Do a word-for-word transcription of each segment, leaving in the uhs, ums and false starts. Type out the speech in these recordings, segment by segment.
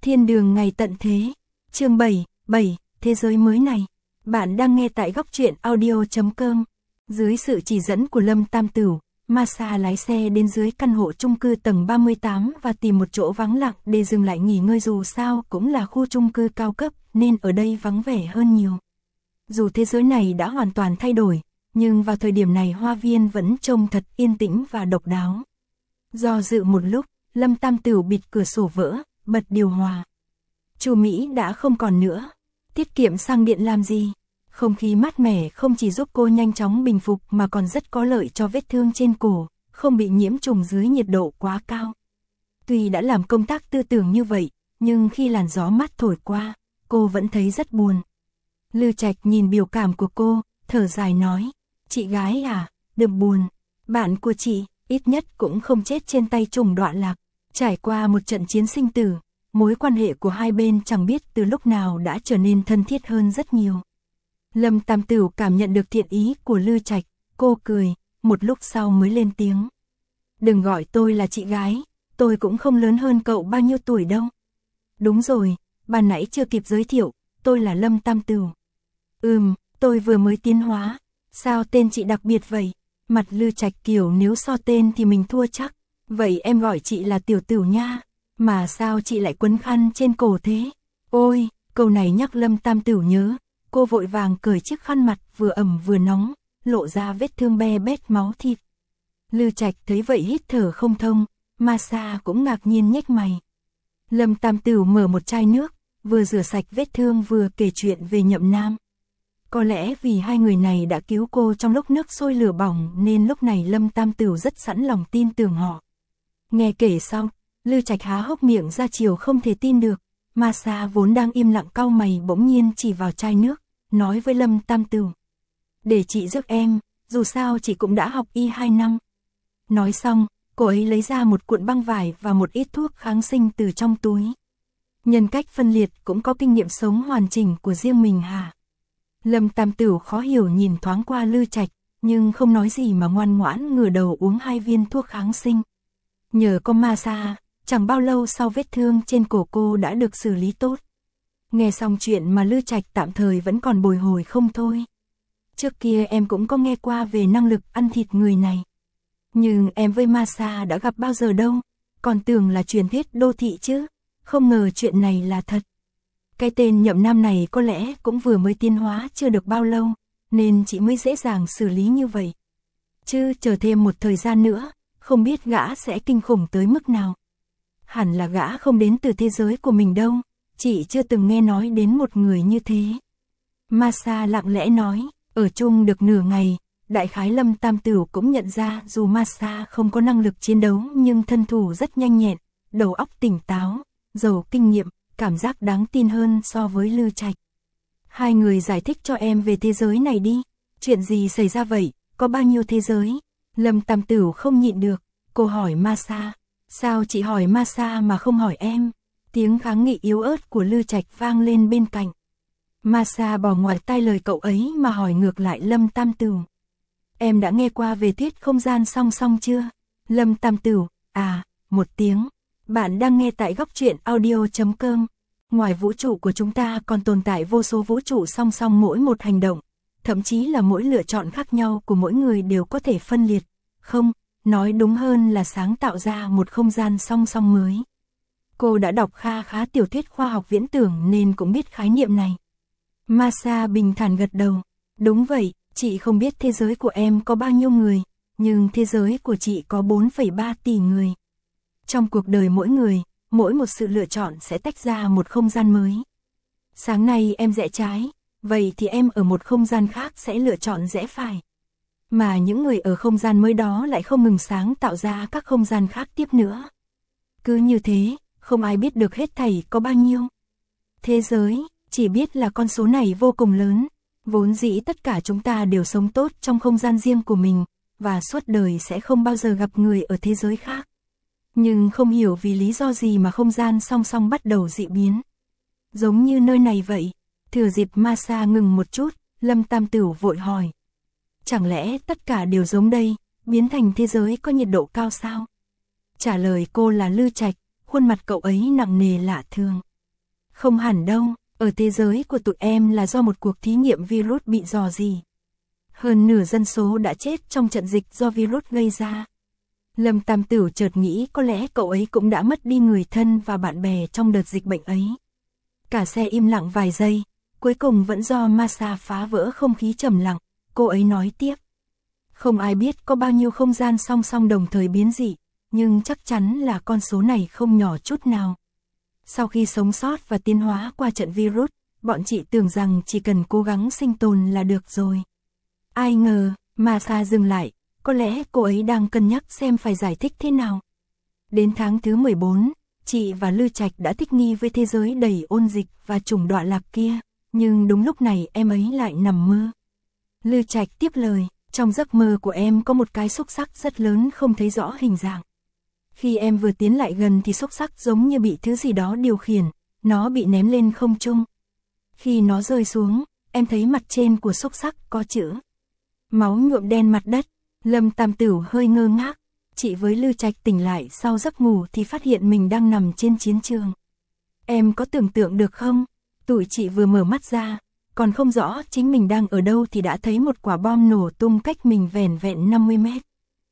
Thiên đường ngày tận thế. Chương bảy, bảy, thế giới mới này. Bạn đang nghe tại góc truyện audio chấm com. Dưới sự chỉ dẫn của Lâm Tam Tửu, Masa lái xe đến dưới căn hộ chung cư tầng ba mươi tám và tìm một chỗ vắng lặng để dừng lại nghỉ ngơi, dù sao cũng là khu chung cư cao cấp nên ở đây vắng vẻ hơn nhiều. Dù thế giới này đã hoàn toàn thay đổi, nhưng vào thời điểm này hoa viên vẫn trông thật yên tĩnh và độc đáo. Do dự một lúc, Lâm Tam Tửu bịt cửa sổ vỡ, bật điều hòa. Chu Mỹ đã không còn nữa. Tiết kiệm xăng điện làm gì? Không khí mát mẻ không chỉ giúp cô nhanh chóng bình phục mà còn rất có lợi cho vết thương trên cổ, không bị nhiễm trùng dưới nhiệt độ quá cao. Tuy đã làm công tác tư tưởng như vậy, nhưng khi làn gió mát thổi qua, cô vẫn thấy rất buồn. Lư Trạch nhìn biểu cảm của cô, thở dài nói, chị gái à, đừng buồn, bạn của chị, ít nhất cũng không chết trên tay trùng đoạn lạc. Trải qua một trận chiến sinh tử, mối quan hệ của hai bên chẳng biết từ lúc nào đã trở nên thân thiết hơn rất nhiều. Lâm Tam Tửu cảm nhận được thiện ý của Lư Trạch, cô cười, một lúc sau mới lên tiếng. Đừng gọi tôi là chị gái, tôi cũng không lớn hơn cậu bao nhiêu tuổi đâu. Đúng rồi, ban nãy chưa kịp giới thiệu, tôi là Lâm Tam Tửu. Ừm, tôi vừa mới tiến hóa, sao tên chị đặc biệt vậy? Mặt Lư Trạch kiểu nếu so tên thì mình thua chắc. Vậy em gọi chị là Tiểu Tửu nha, mà sao chị lại quấn khăn trên cổ thế? Ôi, câu này nhắc Lâm Tam Tửu nhớ, cô vội vàng cởi chiếc khăn mặt vừa ẩm vừa nóng, lộ ra vết thương be bét máu thịt. Lư Trạch thấy vậy hít thở không thông, Masa cũng ngạc nhiên nhếch mày. Lâm Tam Tửu mở một chai nước, vừa rửa sạch vết thương vừa kể chuyện về Nhậm Nam. Có lẽ vì hai người này đã cứu cô trong lúc nước sôi lửa bỏng nên lúc này Lâm Tam Tửu rất sẵn lòng tin tưởng họ. Nghe kể xong, Lư Trạch há hốc miệng ra chiều không thể tin được. Masa vốn đang im lặng cau mày bỗng nhiên chỉ vào chai nước, nói với Lâm Tam Tửu. Để chị giúp em, dù sao chị cũng đã học y hai năm. Nói xong, cô ấy lấy ra một cuộn băng vải và một ít thuốc kháng sinh từ trong túi. Nhân cách phân liệt cũng có kinh nghiệm sống hoàn chỉnh của riêng mình hả? Lâm Tam Tửu khó hiểu nhìn thoáng qua Lư Trạch, nhưng không nói gì mà ngoan ngoãn ngửa đầu uống hai viên thuốc kháng sinh. Nhờ có Masa, chẳng bao lâu sau vết thương trên cổ cô đã được xử lý tốt. Nghe xong chuyện mà Lư Trạch tạm thời vẫn còn bồi hồi không thôi. Trước kia em cũng có nghe qua về năng lực ăn thịt người này. Nhưng em với Masa đã gặp bao giờ đâu, còn tưởng là truyền thuyết đô thị chứ, không ngờ chuyện này là thật. Cái tên Nhậm Nam này có lẽ cũng vừa mới tiến hóa chưa được bao lâu, nên chị mới dễ dàng xử lý như vậy. Chứ chờ thêm một thời gian nữa, không biết gã sẽ kinh khủng tới mức nào. Hẳn là gã không đến từ thế giới của mình đâu, chị chưa từng nghe nói đến một người như thế. Masa lặng lẽ nói, ở chung được nửa ngày, đại khái Lâm Tam Tửu cũng nhận ra dù Masa không có năng lực chiến đấu nhưng thân thủ rất nhanh nhẹn, đầu óc tỉnh táo, giàu kinh nghiệm, cảm giác đáng tin hơn so với Lư Trạch. Hai người giải thích cho em về thế giới này đi, chuyện gì xảy ra vậy, có bao nhiêu thế giới? Lâm Tam Tửu không nhịn được, cô hỏi Masa, sao chị hỏi Masa mà không hỏi em? Tiếng kháng nghị yếu ớt của Lư Trạch vang lên bên cạnh. Masa bỏ ngoài tai lời cậu ấy mà hỏi ngược lại Lâm Tam Tửu. Em đã nghe qua về thuyết không gian song song chưa? Lâm Tam Tửu, à, một tiếng. Bạn đang nghe tại góc truyện audio chấm com. Ngoài vũ trụ của chúng ta còn tồn tại vô số vũ trụ song song, mỗi một hành động, thậm chí là mỗi lựa chọn khác nhau của mỗi người đều có thể phân liệt. Không, nói đúng hơn là sáng tạo ra một không gian song song mới. Cô đã đọc kha khá tiểu thuyết khoa học viễn tưởng nên cũng biết khái niệm này. Masa bình thản gật đầu. Đúng vậy, chị không biết thế giới của em có bao nhiêu người, nhưng thế giới của chị có bốn phẩy ba tỷ người. Trong cuộc đời mỗi người, mỗi một sự lựa chọn sẽ tách ra một không gian mới. Sáng nay em rẽ trái, vậy thì em ở một không gian khác sẽ lựa chọn rẽ phải. Mà những người ở không gian mới đó lại không ngừng sáng tạo ra các không gian khác tiếp nữa. Cứ như thế, không ai biết được hết thảy có bao nhiêu. Thế giới, chỉ biết là con số này vô cùng lớn. Vốn dĩ tất cả chúng ta đều sống tốt trong không gian riêng của mình, và suốt đời sẽ không bao giờ gặp người ở thế giới khác. Nhưng không hiểu vì lý do gì mà không gian song song bắt đầu dị biến. Giống như nơi này vậy. Thừa dịp Masa ngừng một chút, Lâm Tam Tửu vội hỏi. Chẳng lẽ tất cả đều giống đây, biến thành thế giới có nhiệt độ cao sao? Trả lời cô là Lư Trạch, khuôn mặt cậu ấy nặng nề lạ thường. Không hẳn đâu, ở thế giới của tụi em là do một cuộc thí nghiệm virus bị rò rỉ. Hơn nửa dân số đã chết trong trận dịch do virus gây ra. Lâm Tam Tửu chợt nghĩ có lẽ cậu ấy cũng đã mất đi người thân và bạn bè trong đợt dịch bệnh ấy. Cả xe im lặng vài giây, cuối cùng vẫn do Masa phá vỡ không khí trầm lặng, cô ấy nói tiếp. Không ai biết có bao nhiêu không gian song song đồng thời biến dị, nhưng chắc chắn là con số này không nhỏ chút nào. Sau khi sống sót và tiến hóa qua trận virus, bọn chị tưởng rằng chỉ cần cố gắng sinh tồn là được rồi. Ai ngờ, Masa dừng lại, có lẽ cô ấy đang cân nhắc xem phải giải thích thế nào. Đến tháng thứ mười bốn, chị và Lư Trạch đã thích nghi với thế giới đầy ôn dịch và chủng đọa lạc kia, nhưng đúng lúc này em ấy lại nằm mơ. Lư Trạch tiếp lời, trong giấc mơ của em có một cái xúc xắc rất lớn không thấy rõ hình dạng. Khi em vừa tiến lại gần thì xúc xắc giống như bị thứ gì đó điều khiển, nó bị ném lên không trung. Khi nó rơi xuống, em thấy mặt trên của xúc xắc có chữ máu nhuộm đen mặt đất. Lâm Tam Tửu hơi ngơ ngác, chị với Lư Trạch tỉnh lại sau giấc ngủ thì phát hiện mình đang nằm trên chiến trường. Em có tưởng tượng được không? Tụi chị vừa mở mắt ra, còn không rõ chính mình đang ở đâu thì đã thấy một quả bom nổ tung cách mình vẻn vẹn năm mươi mét.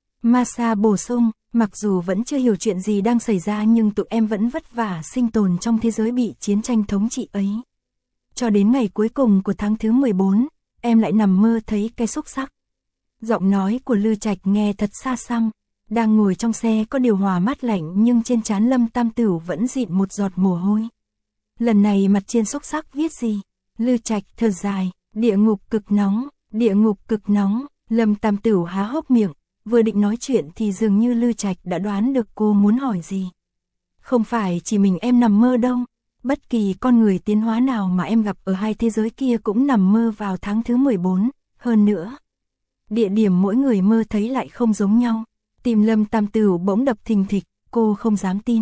Masa bổ sung, mặc dù vẫn chưa hiểu chuyện gì đang xảy ra nhưng tụi em vẫn vất vả sinh tồn trong thế giới bị chiến tranh thống trị ấy. Cho đến ngày cuối cùng của tháng thứ mười bốn, em lại nằm mơ thấy cái xúc xắc. Giọng nói của Lư Trạch nghe thật xa xăm, đang ngồi trong xe có điều hòa mát lạnh nhưng trên trán Lâm Tam Tửu vẫn dịn một giọt mồ hôi. Lần này mặt trên xúc xắc viết gì? Lư Trạch thở dài, địa ngục cực nóng, địa ngục cực nóng. Lâm Tam Tửu há hốc miệng, vừa định nói chuyện thì dường như Lư Trạch đã đoán được cô muốn hỏi gì. Không phải chỉ mình em nằm mơ đâu, bất kỳ con người tiến hóa nào mà em gặp ở hai thế giới kia cũng nằm mơ vào tháng thứ mười bốn, hơn nữa. Địa điểm mỗi người mơ thấy lại không giống nhau. Tim Lâm Tam Tửu bỗng đập thình thịch, cô không dám tin.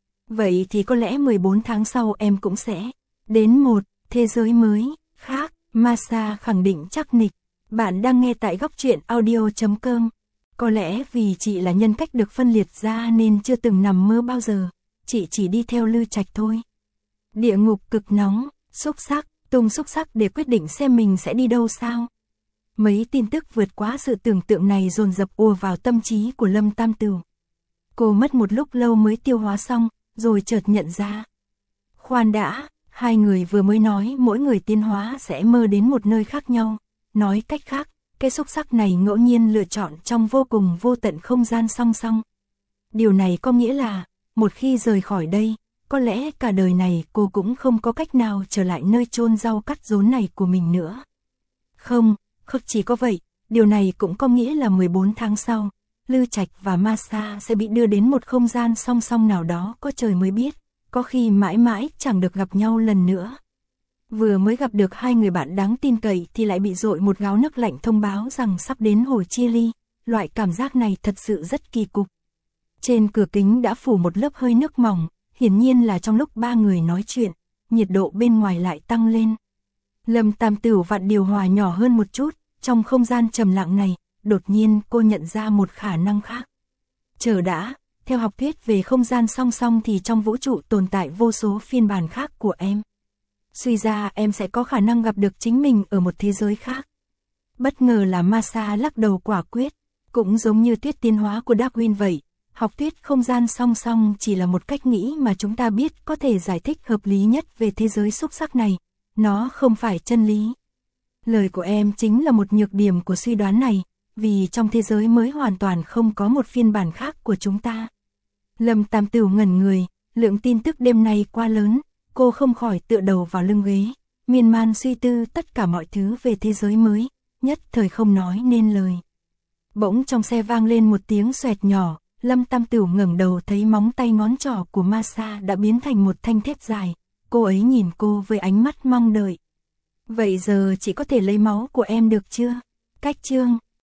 Vậy thì có lẽ mười bốn tháng sau em cũng sẽ đến một thế giới mới, khác. Masa khẳng định chắc nịch. Bạn đang nghe tại góc truyện audio chấm com. Có lẽ vì chị là nhân cách được phân liệt ra nên chưa từng nằm mơ bao giờ. Chị chỉ đi theo Lư Trạch thôi. Địa ngục cực nóng, xúc xắc, tung xúc xắc để quyết định xem mình sẽ đi đâu sao? Mấy tin tức vượt quá sự tưởng tượng này dồn dập ùa vào tâm trí của Lâm Tam Tửu. Cô mất một lúc lâu mới tiêu hóa xong, rồi chợt nhận ra. Khoan đã, hai người vừa mới nói mỗi người tiến hóa sẽ mơ đến một nơi khác nhau. Nói cách khác, cái xúc xắc này ngẫu nhiên lựa chọn trong vô cùng vô tận không gian song song. Điều này có nghĩa là, một khi rời khỏi đây, có lẽ cả đời này cô cũng không có cách nào trở lại nơi chôn rau cắt rốn này của mình nữa. Không. Không chỉ có vậy, điều này cũng có nghĩa là mười bốn tháng sau, Lư Trạch và Masa sẽ bị đưa đến một không gian song song nào đó có trời mới biết, có khi mãi mãi chẳng được gặp nhau lần nữa. Vừa mới gặp được hai người bạn đáng tin cậy thì lại bị dội một gáo nước lạnh thông báo rằng sắp đến hồi chia ly, loại cảm giác này thật sự rất kỳ cục. Trên cửa kính đã phủ một lớp hơi nước mỏng, hiển nhiên là trong lúc ba người nói chuyện, nhiệt độ bên ngoài lại tăng lên. Lâm Tam Tửu vặn điều hòa nhỏ hơn một chút, trong không gian trầm lặng này, đột nhiên cô nhận ra một khả năng khác. Chờ đã, theo học thuyết về không gian song song thì trong vũ trụ tồn tại vô số phiên bản khác của em. Suy ra em sẽ có khả năng gặp được chính mình ở một thế giới khác. Bất ngờ là Masa lắc đầu quả quyết, cũng giống như thuyết tiến hóa của Darwin vậy. Học thuyết không gian song song chỉ là một cách nghĩ mà chúng ta biết có thể giải thích hợp lý nhất về thế giới xúc xắc này. Nó không phải chân lý. Lời của em chính là một nhược điểm của suy đoán này, vì trong thế giới mới hoàn toàn không có một phiên bản khác của chúng ta. Lâm Tam Tửu ngẩn người, lượng tin tức đêm nay quá lớn, cô không khỏi tựa đầu vào lưng ghế, miên man suy tư tất cả mọi thứ về thế giới mới, nhất thời không nói nên lời. Bỗng trong xe vang lên một tiếng xoẹt nhỏ, Lâm Tam Tửu ngẩng đầu thấy móng tay ngón trỏ của Masa đã biến thành một thanh thép dài. Cô ấy nhìn cô với ánh mắt mong đợi. Vậy giờ chị có thể lấy máu của em được chưa? Cách chương